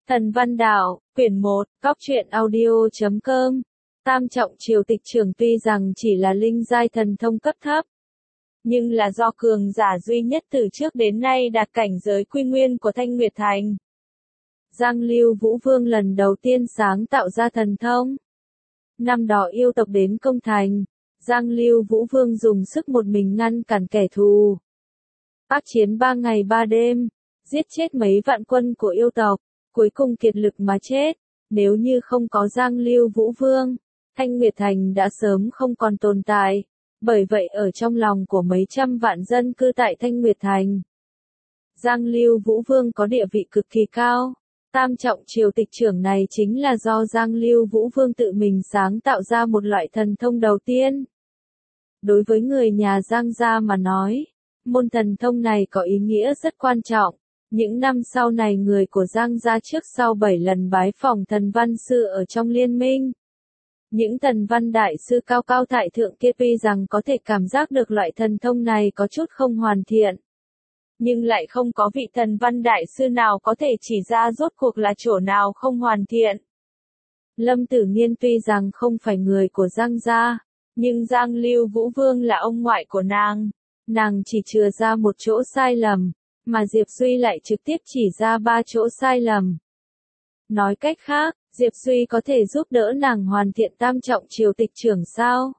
Thần Văn Đạo, quyển 1, Cóc truyện audio.com. Tam trọng triều tịch trưởng tuy rằng chỉ là linh giai thần thông cấp thấp, nhưng là do cường giả duy nhất từ trước đến nay đạt cảnh giới quy nguyên của Thanh Nguyệt Thành. Giang Lưu Vũ Vương lần đầu tiên sáng tạo ra thần thông. Năm đó yêu tộc đến công thành, Giang Lưu Vũ Vương dùng sức một mình ngăn cản kẻ thù. Ác chiến 3 ngày 3 đêm, giết chết mấy vạn quân của yêu tộc, cuối cùng kiệt lực mà chết. Nếu như không có Giang Lưu Vũ Vương, Thanh Nguyệt Thành đã sớm không còn tồn tại. Bởi vậy ở trong lòng của mấy trăm vạn dân cư tại Thanh Nguyệt Thành, Giang Lưu Vũ Vương có địa vị cực kỳ cao. Tam trọng triều tịch trưởng này chính là do Giang Lưu Vũ Vương tự mình sáng tạo ra một loại thần thông đầu tiên. Đối với người nhà Giang gia mà nói, môn thần thông này có ý nghĩa rất quan trọng. Những năm sau này người của Giang gia trước sau 7 lần bái phỏng thần văn sư ở trong liên minh. Những thần văn đại sư cao cao tại thượng kia tuy rằng có thể cảm giác được loại thần thông này có chút không hoàn thiện, nhưng lại không có vị thần văn đại sư nào có thể chỉ ra rốt cuộc là chỗ nào không hoàn thiện. Lâm Tử Nghiên tuy rằng không phải người của Giang gia, nhưng Giang Lưu Vũ Vương là ông ngoại của nàng chỉ chừa ra một chỗ sai lầm, mà Diệp Duy lại trực tiếp chỉ ra 3 chỗ sai lầm. Nói cách khác, Diệp Duy có thể giúp đỡ nàng hoàn thiện tam trọng triều tịch trưởng sao?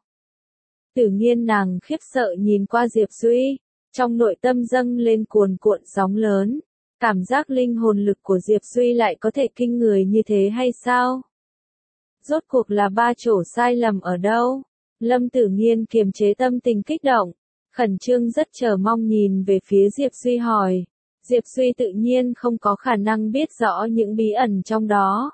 Tử Nghiên nàng khiếp sợ nhìn qua Diệp Duy, trong nội tâm dâng lên cuồn cuộn sóng lớn, cảm giác linh hồn lực của Diệp Duy lại có thể kinh người như thế hay sao? Rốt cuộc là 3 chỗ sai lầm ở đâu? Lâm Tử Nghiên kiềm chế tâm tình kích động, khẩn trương rất chờ mong nhìn về phía Diệp Duy hỏi. Diệp Duy tự nhiên không có khả năng biết rõ những bí ẩn trong đó.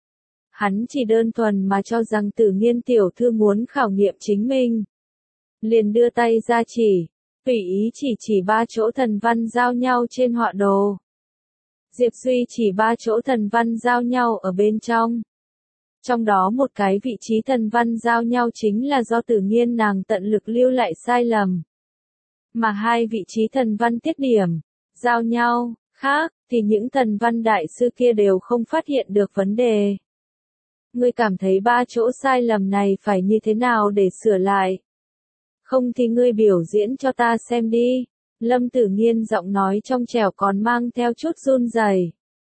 Hắn chỉ đơn thuần mà cho rằng Tử Nghiên tiểu thư muốn khảo nghiệm chính mình. Liền đưa tay ra tùy ý chỉ 3 chỗ thần văn giao nhau trên họa đồ. Diệp Duy chỉ 3 chỗ thần văn giao nhau ở bên trong. Trong đó một cái vị trí thần văn giao nhau chính là do Tử Nghiên nàng tận lực lưu lại sai lầm. Mà 2 vị trí thần văn tiết điểm, giao nhau, khác, thì những thần văn đại sư kia đều không phát hiện được vấn đề. Ngươi cảm thấy 3 chỗ sai lầm này phải như thế nào để sửa lại? Không thì ngươi biểu diễn cho ta xem đi. Lâm Tử Nghiên giọng nói trong trẻo còn mang theo chút run rẩy.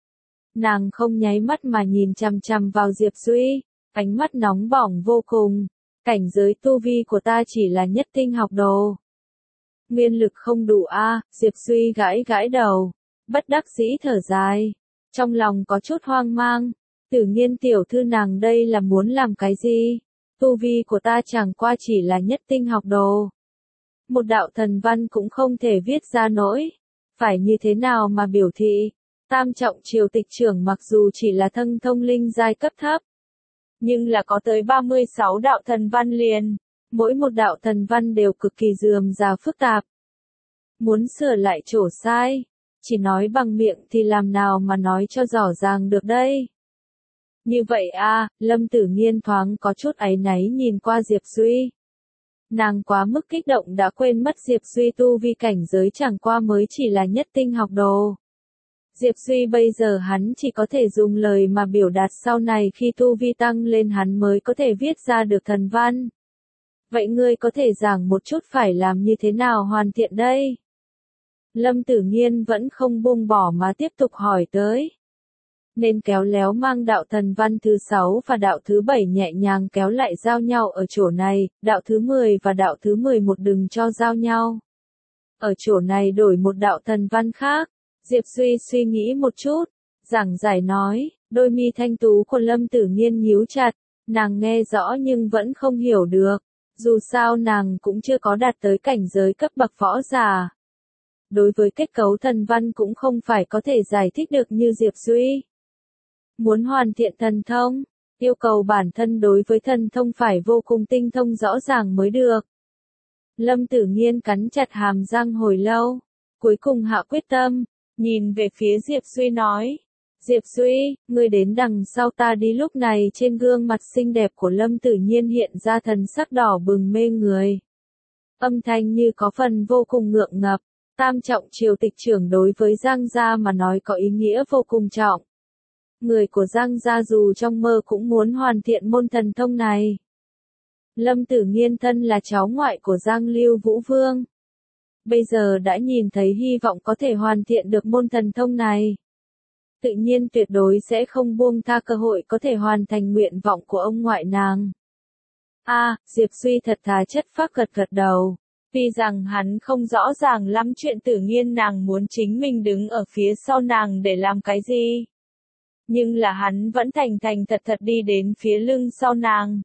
Nàng không nháy mắt mà nhìn chằm chằm vào Diệp Duy, ánh mắt nóng bỏng vô cùng. Cảnh giới tu vi của ta chỉ là nhất tinh học đồ. Nguyên lực không đủ a. Diệp Duy gãi đầu, bất đắc dĩ thở dài, trong lòng có chút hoang mang. Tử Nghiên tiểu thư nàng đây là muốn làm cái gì? Tu vi của ta chẳng qua chỉ là nhất tinh học đồ. Một đạo thần văn cũng không thể viết ra nổi. Phải như thế nào mà biểu thị? Tam trọng triều tịch trưởng mặc dù chỉ là thân thông linh giai cấp thấp, nhưng là có tới 36 đạo thần văn liền. Mỗi một đạo thần văn đều cực kỳ rườm rà phức tạp. Muốn sửa lại chỗ sai, chỉ nói bằng miệng thì làm nào mà nói cho rõ ràng được đây. Như vậy a. Lâm Tử Nghiên thoáng có chút áy náy nhìn qua Diệp Duy. Nàng quá mức kích động đã quên mất Diệp Duy tu vi cảnh giới chẳng qua mới chỉ là nhất tinh học đồ. Diệp Duy bây giờ hắn chỉ có thể dùng lời mà biểu đạt sau này khi tu vi tăng lên hắn mới có thể viết ra được thần văn. Vậy ngươi có thể giảng một chút phải làm như thế nào hoàn thiện đây? Lâm Tử Nghiên vẫn không buông bỏ mà tiếp tục hỏi tới. Nên kéo léo mang đạo thần văn thứ 6 và đạo thứ 7 nhẹ nhàng kéo lại giao nhau ở chỗ này, đạo thứ 10 và đạo thứ 11 đừng cho giao nhau. Ở chỗ này đổi một đạo thần văn khác. Diệp Duy suy nghĩ một chút, giảng giải nói, đôi mi thanh tú của Lâm Tử Nghiên nhíu chặt, nàng nghe rõ nhưng vẫn không hiểu được, dù sao nàng cũng chưa có đạt tới cảnh giới cấp bậc võ giả. Đối với kết cấu thần văn cũng không phải có thể giải thích được như Diệp Duy. Muốn hoàn thiện thần thông, yêu cầu bản thân đối với thần thông phải vô cùng tinh thông rõ ràng mới được. Lâm Tử Nghiên cắn chặt hàm răng hồi lâu, cuối cùng hạ quyết tâm, nhìn về phía Diệp Duy nói. Diệp Duy, ngươi đến đằng sau ta đi. Lúc này trên gương mặt xinh đẹp của Lâm Tử Nghiên hiện ra thần sắc đỏ bừng mê người. Âm thanh như có phần vô cùng ngượng ngập. Tam trọng triều tịch trưởng đối với Giang gia mà nói có ý nghĩa vô cùng trọng. Người của Giang gia dù trong mơ cũng muốn hoàn thiện môn thần thông này. Lâm Tử Nghiên thân là cháu ngoại của Giang Lưu Vũ Vương. Bây giờ đã nhìn thấy hy vọng có thể hoàn thiện được môn thần thông này. Tự nhiên tuyệt đối sẽ không buông tha cơ hội có thể hoàn thành nguyện vọng của ông ngoại nàng. Diệp Suy thật thà chất phác gật gật đầu. Tuy rằng hắn không rõ ràng lắm chuyện Tử Nghiên nàng muốn chính mình đứng ở phía sau nàng để làm cái gì. Nhưng là hắn vẫn thành thành thật thật đi đến phía lưng sau nàng.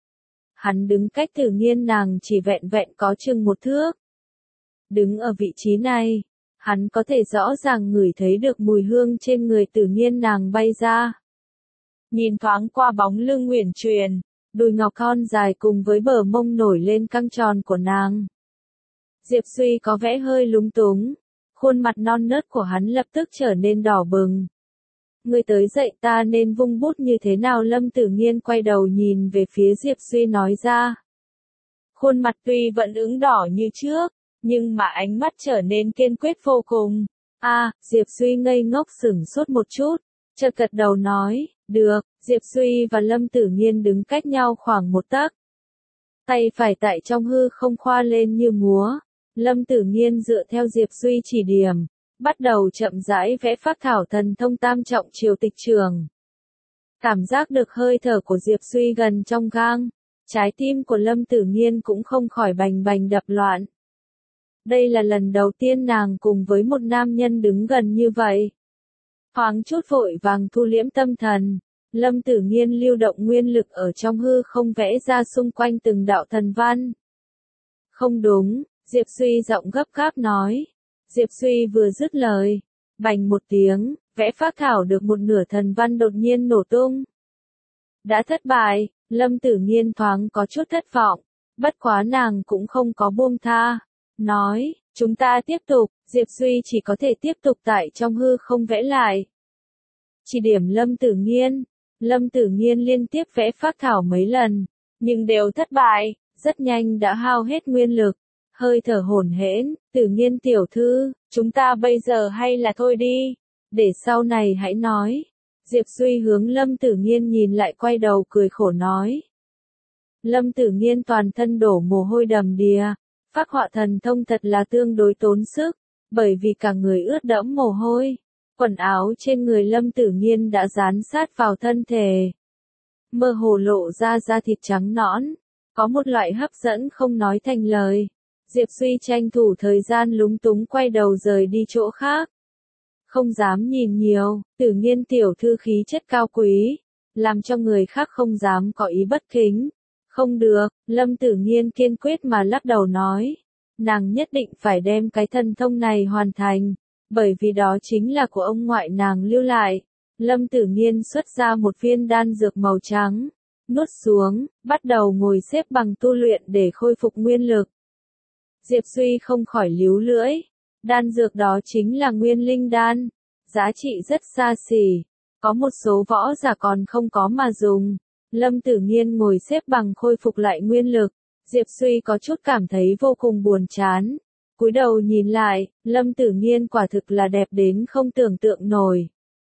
Hắn đứng cách Tử Nghiên nàng chỉ vẹn vẹn có chừng 1 thước. Đứng ở vị trí này, hắn có thể rõ ràng ngửi thấy được mùi hương trên người Tử Nghiên nàng bay ra. Nhìn thoáng qua bóng lưng uyển chuyển, đùi ngọc thon dài cùng với bờ mông nổi lên căng tròn của nàng. Diệp Suy có vẻ hơi lúng túng, khuôn mặt non nớt của hắn lập tức trở nên đỏ bừng. Ngươi tới dạy ta nên vung bút như thế nào? Lâm Tử Nghiên quay đầu nhìn về phía Diệp Suy nói ra. Khuôn mặt tuy vẫn ửng đỏ như trước, nhưng mà ánh mắt trở nên kiên quyết vô cùng. Diệp Suy ngây ngốc sửng sốt một chút, chợt gật đầu nói, được. Diệp Suy và Lâm Tử Nghiên đứng cách nhau khoảng 1 tấc. Tay phải tại trong hư không khoa lên như múa. Lâm Tử Nghiên dựa theo Diệp Suy chỉ điểm, bắt đầu chậm rãi vẽ phác thảo thần thông tam trọng triều tịch trường. Cảm giác được hơi thở của Diệp Suy gần trong gang, trái tim của Lâm Tử Nghiên cũng không khỏi bành bành đập loạn. Đây là lần đầu tiên nàng cùng với một nam nhân đứng gần như vậy. Thoáng chút vội vàng thu liễm tâm thần, Lâm Tử Nghiên lưu động nguyên lực ở trong hư không vẽ ra xung quanh từng đạo thần văn. Không đúng, Diệp Suy giọng gấp gáp nói. Diệp Suy vừa dứt lời, bành một tiếng, vẽ phác thảo được một nửa thần văn đột nhiên nổ tung. Đã thất bại, Lâm Tử Nghiên thoáng có chút thất vọng, bất quá nàng cũng không có buông tha. Nói, chúng ta tiếp tục. Diệp Suy chỉ có thể tiếp tục tại trong hư không vẽ lại. Chỉ điểm Lâm Tử Nghiên. Lâm Tử Nghiên liên tiếp vẽ phác thảo mấy lần, nhưng đều thất bại, rất nhanh đã hao hết nguyên lực. Hơi thở hổn hển, Tử Nghiên tiểu thư, chúng ta bây giờ hay là thôi đi, để sau này hãy nói. Diệp Suy hướng Lâm Tử Nghiên nhìn lại quay đầu cười khổ nói. Lâm Tử Nghiên toàn thân đổ mồ hôi đầm đìa, phác họa thần thông thật là tương đối tốn sức, bởi vì cả người ướt đẫm mồ hôi. Quần áo trên người Lâm Tử Nghiên đã dán sát vào thân thể. Mơ hồ lộ ra da thịt trắng nõn, có một loại hấp dẫn không nói thành lời. Diệp Suy tranh thủ thời gian lúng túng quay đầu rời đi chỗ khác. Không dám nhìn nhiều, Tử Nghiên tiểu thư khí chất cao quý, làm cho người khác không dám có ý bất kính. Không được, Lâm Tử Nghiên kiên quyết mà lắc đầu nói. Nàng nhất định phải đem cái thần thông này hoàn thành, bởi vì đó chính là của ông ngoại nàng lưu lại. Lâm Tử Nghiên xuất ra một viên đan dược màu trắng, nuốt xuống, bắt đầu ngồi xếp bằng tu luyện để khôi phục nguyên lực. Diệp Suy không khỏi líu lưỡi, đan dược đó chính là nguyên linh đan, giá trị rất xa xỉ, có một số võ giả còn không có mà dùng. Lâm Tử Nghiên ngồi xếp bằng khôi phục lại nguyên lực, Diệp Suy có chút cảm thấy vô cùng buồn chán. Cúi đầu nhìn lại, Lâm Tử Nghiên quả thực là đẹp đến không tưởng tượng nổi.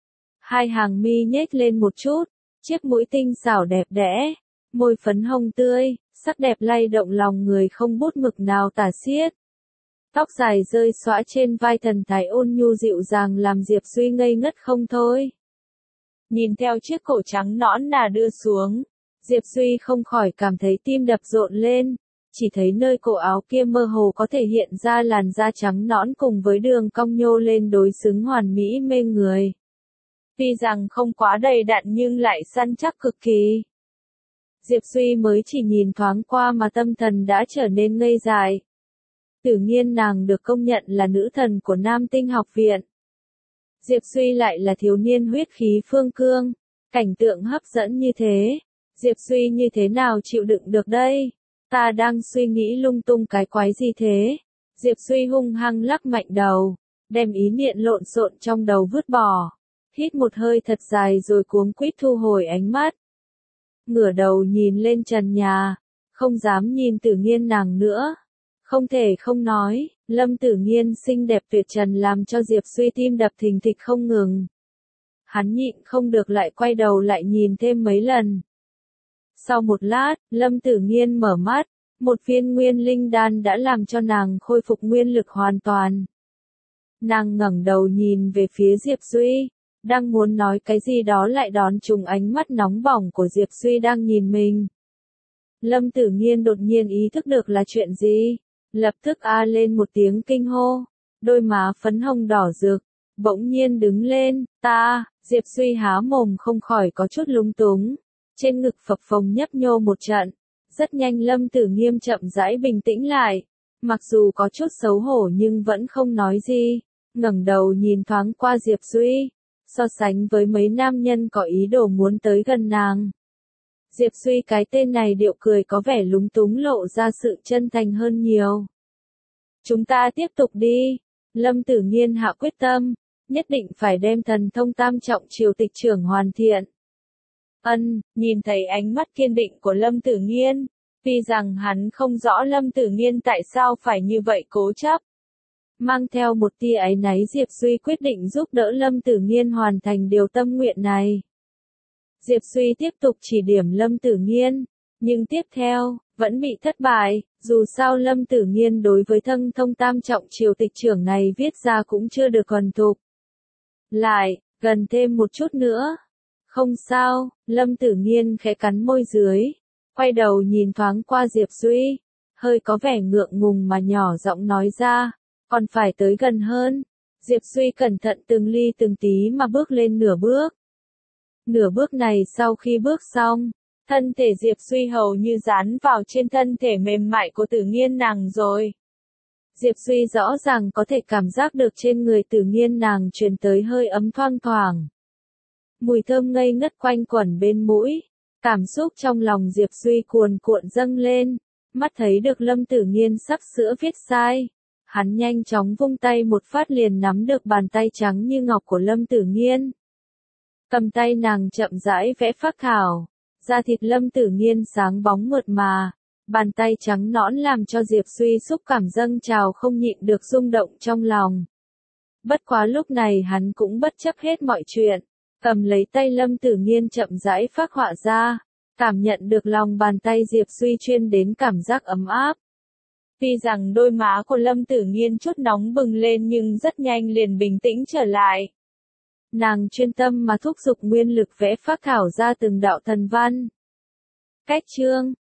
Hai hàng mi nhếch lên một chút, chiếc mũi tinh xảo đẹp đẽ, môi phấn hồng tươi, sắc đẹp lay động lòng người không bút mực nào tả xiết. Tóc dài rơi xõa trên vai thần thái ôn nhu dịu dàng làm Diệp Suy ngây ngất không thôi. Nhìn theo chiếc cổ trắng nõn nà đưa xuống, Diệp Suy không khỏi cảm thấy tim đập rộn lên, chỉ thấy nơi cổ áo kia mơ hồ có thể hiện ra làn da trắng nõn cùng với đường cong nhô lên đối xứng hoàn mỹ mê người. Tuy rằng không quá đầy đặn nhưng lại săn chắc cực kỳ. Diệp Suy mới chỉ nhìn thoáng qua mà tâm thần đã trở nên ngây dại. Tử Nghiên nàng được công nhận là nữ thần của Nam Tinh học viện. Diệp Suy lại là thiếu niên huyết khí phương cương, cảnh tượng hấp dẫn như thế, Diệp Suy như thế nào chịu đựng được đây? Ta đang suy nghĩ lung tung cái quái gì thế? Diệp Suy hung hăng lắc mạnh đầu, đem ý niệm lộn xộn trong đầu vứt bỏ, hít một hơi thật dài rồi cuống quýt thu hồi ánh mắt. Ngửa đầu nhìn lên trần nhà, không dám nhìn Tử Nghiên nàng nữa. Không thể không nói, Lâm Tử Nghiên xinh đẹp tuyệt trần làm cho Diệp Suy tim đập thình thịch không ngừng. Hắn nhịn không được lại quay đầu lại nhìn thêm mấy lần. Sau một lát, Lâm Tử Nghiên mở mắt, một viên nguyên linh đan đã làm cho nàng khôi phục nguyên lực hoàn toàn. Nàng ngẩng đầu nhìn về phía Diệp Duy, đang muốn nói cái gì đó lại đón trúng ánh mắt nóng bỏng của Diệp Duy đang nhìn mình. Lâm Tử Nghiên đột nhiên ý thức được là chuyện gì, lập tức a lên một tiếng kinh hô, đôi má phấn hồng đỏ rực, bỗng nhiên đứng lên, Diệp Duy há mồm không khỏi có chút lung túng, trên ngực phập phồng nhấp nhô một trận, rất nhanh Lâm Tử Nghiên chậm rãi bình tĩnh lại, mặc dù có chút xấu hổ nhưng vẫn không nói gì, ngẩng đầu nhìn thoáng qua Diệp Duy, so sánh với mấy nam nhân có ý đồ muốn tới gần nàng. Diệp Duy cái tên này điệu cười có vẻ lúng túng lộ ra sự chân thành hơn nhiều. Chúng ta tiếp tục đi. Lâm Tử Nghiên hạ quyết tâm, nhất định phải đem thần thông tam trọng triều tịch trưởng hoàn thiện. Nhìn thấy ánh mắt kiên định của Lâm Tử Nghiên, tuy rằng hắn không rõ Lâm Tử Nghiên tại sao phải như vậy cố chấp. Mang theo một tia áy náy Diệp Duy quyết định giúp đỡ Lâm Tử Nghiên hoàn thành điều tâm nguyện này. Diệp Duy tiếp tục chỉ điểm Lâm Tử Nghiên, nhưng tiếp theo, vẫn bị thất bại, dù sao Lâm Tử Nghiên đối với thân thông tam trọng triều tịch trưởng này viết ra cũng chưa được thuần thục. Lại, gần thêm một chút nữa. Không sao, Lâm Tử Nghiên khẽ cắn môi dưới, quay đầu nhìn thoáng qua Diệp Duy, hơi có vẻ ngượng ngùng mà nhỏ giọng nói ra, còn phải tới gần hơn. Diệp Duy cẩn thận từng ly từng tí mà bước lên nửa bước. Nửa bước này sau khi bước xong, thân thể Diệp Duy hầu như dán vào trên thân thể mềm mại của Tử Nghiên nàng rồi. Diệp Duy rõ ràng có thể cảm giác được trên người Tử Nghiên nàng truyền tới hơi ấm thoang thoảng. Mùi thơm ngây ngất quanh quẩn bên mũi, cảm xúc trong lòng Diệp Duy cuồn cuộn dâng lên, mắt thấy được Lâm Tử Nghiên sắp sửa viết sai. Hắn nhanh chóng vung tay một phát liền nắm được bàn tay trắng như ngọc của Lâm Tử Nghiên. Cầm tay nàng chậm rãi vẽ phác thảo, da thịt Lâm Tử Nghiên sáng bóng mượt mà, bàn tay trắng nõn làm cho Diệp Duy xúc cảm dâng trào không nhịn được rung động trong lòng. Bất quá lúc này hắn cũng bất chấp hết mọi chuyện, cầm lấy tay Lâm Tử Nghiên chậm rãi phác họa ra, cảm nhận được lòng bàn tay Diệp Duy chuyên đến cảm giác ấm áp. Tuy rằng đôi má của Lâm Tử Nghiên chút nóng bừng lên nhưng rất nhanh liền bình tĩnh trở lại. Nàng chuyên tâm mà thúc giục nguyên lực vẽ phác thảo ra từng đạo thần văn. Cách chương